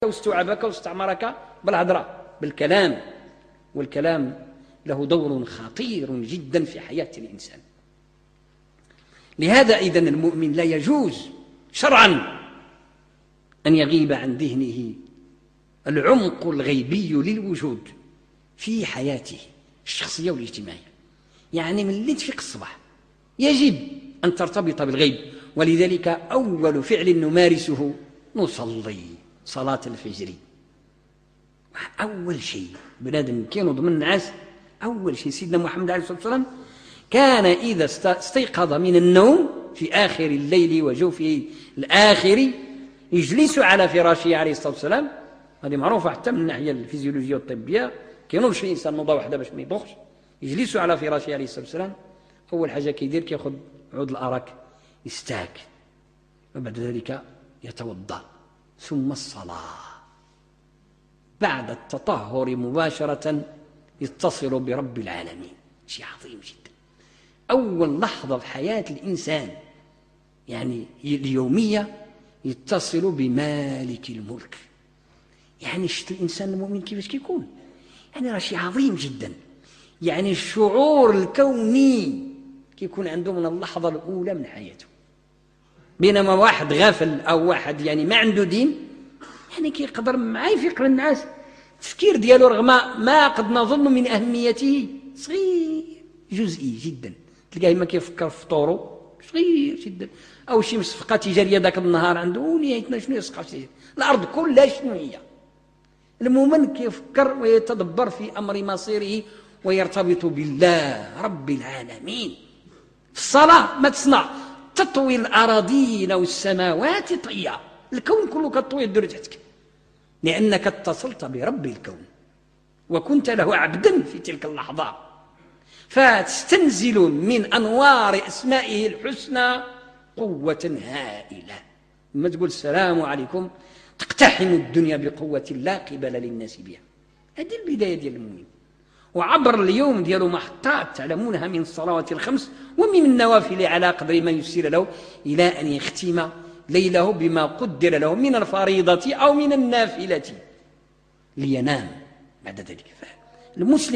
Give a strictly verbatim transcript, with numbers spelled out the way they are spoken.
واستوعبك واستعمرك بالهضرة بالكلام، والكلام له دور خطير جدا في حياة الإنسان. لهذا إذن المؤمن لا يجوز شرعا أن يغيب عن ذهنه العمق الغيبي للوجود في حياته الشخصية والاجتماعية. يعني من اللي تفيق الصباح يجب أن ترتبط بالغيب، ولذلك أول فعل نمارسه نصلي صلاة الفجر. أول شيء بنادم كانوا ضمن الناس، أول شيء سيدنا محمد عليه الصلاة والسلام كان إذا استيقظ من النوم في آخر الليل وجوفه الآخر يجلس على فراشه عليه الصلاة والسلام. هذه معروفة حتى من الناحية الفيزيولوجية والطبية، كينوض شي إنسان نوضة واحدة باش ما يدوخش، يجلس على فراشه عليه الصلاة والسلام. أول حاجة كيدير كياخذ عود الأراك يستاك، وبعد ذلك يتوضأ، ثم الصلاة. بعد التطهر مباشرة يتصل برب العالمين. شيء عظيم جدا. أول لحظة في حياة الإنسان يعني اليومية يتصل بمالك الملك. يعني شفت الإنسان المؤمن كيفاش كيكون، يعني راه شيء عظيم جدا. يعني الشعور الكوني كيكون عنده من اللحظة الأولى من حياته. بينما واحد غافل أو واحد يعني ما عنده دين يعني كيقدر معاه يفيق للناس، التفكير ديالو رغم ما قد نظن من أهميته صغير جزئي جدا. تلقاه ما كيفكر في فطورو صغير جدا، أو شي صفقة تجارية ذاك النهار عنده ونيتنا شنو يصفقة الأرض كلها شنو هي. المؤمن كيفكر ويتدبر في أمر مصيره ويرتبط بالله رب العالمين. في الصلاة ما تصنع تطوي الأراضين والسماوات طيا، الكون كله كطوي الدور تحتك، لأنك اتصلت برب الكون وكنت له عبدا في تلك اللحظة، فتستنزل من أنوار أسمائه الحسنى قوة هائلة. لما تقول السلام عليكم تقتحم الدنيا بقوة لا قبل للناس بها. هذه البداية ديال المؤمن. وعبر اليوم ديالو محطات تعلمونها من الصلوات الخمس ومن النوافل على قدر ما يسير له، إلى أن يختم ليله بما قدر له من الفريضة أو من النافلة لينام بعد ذلك. المسلم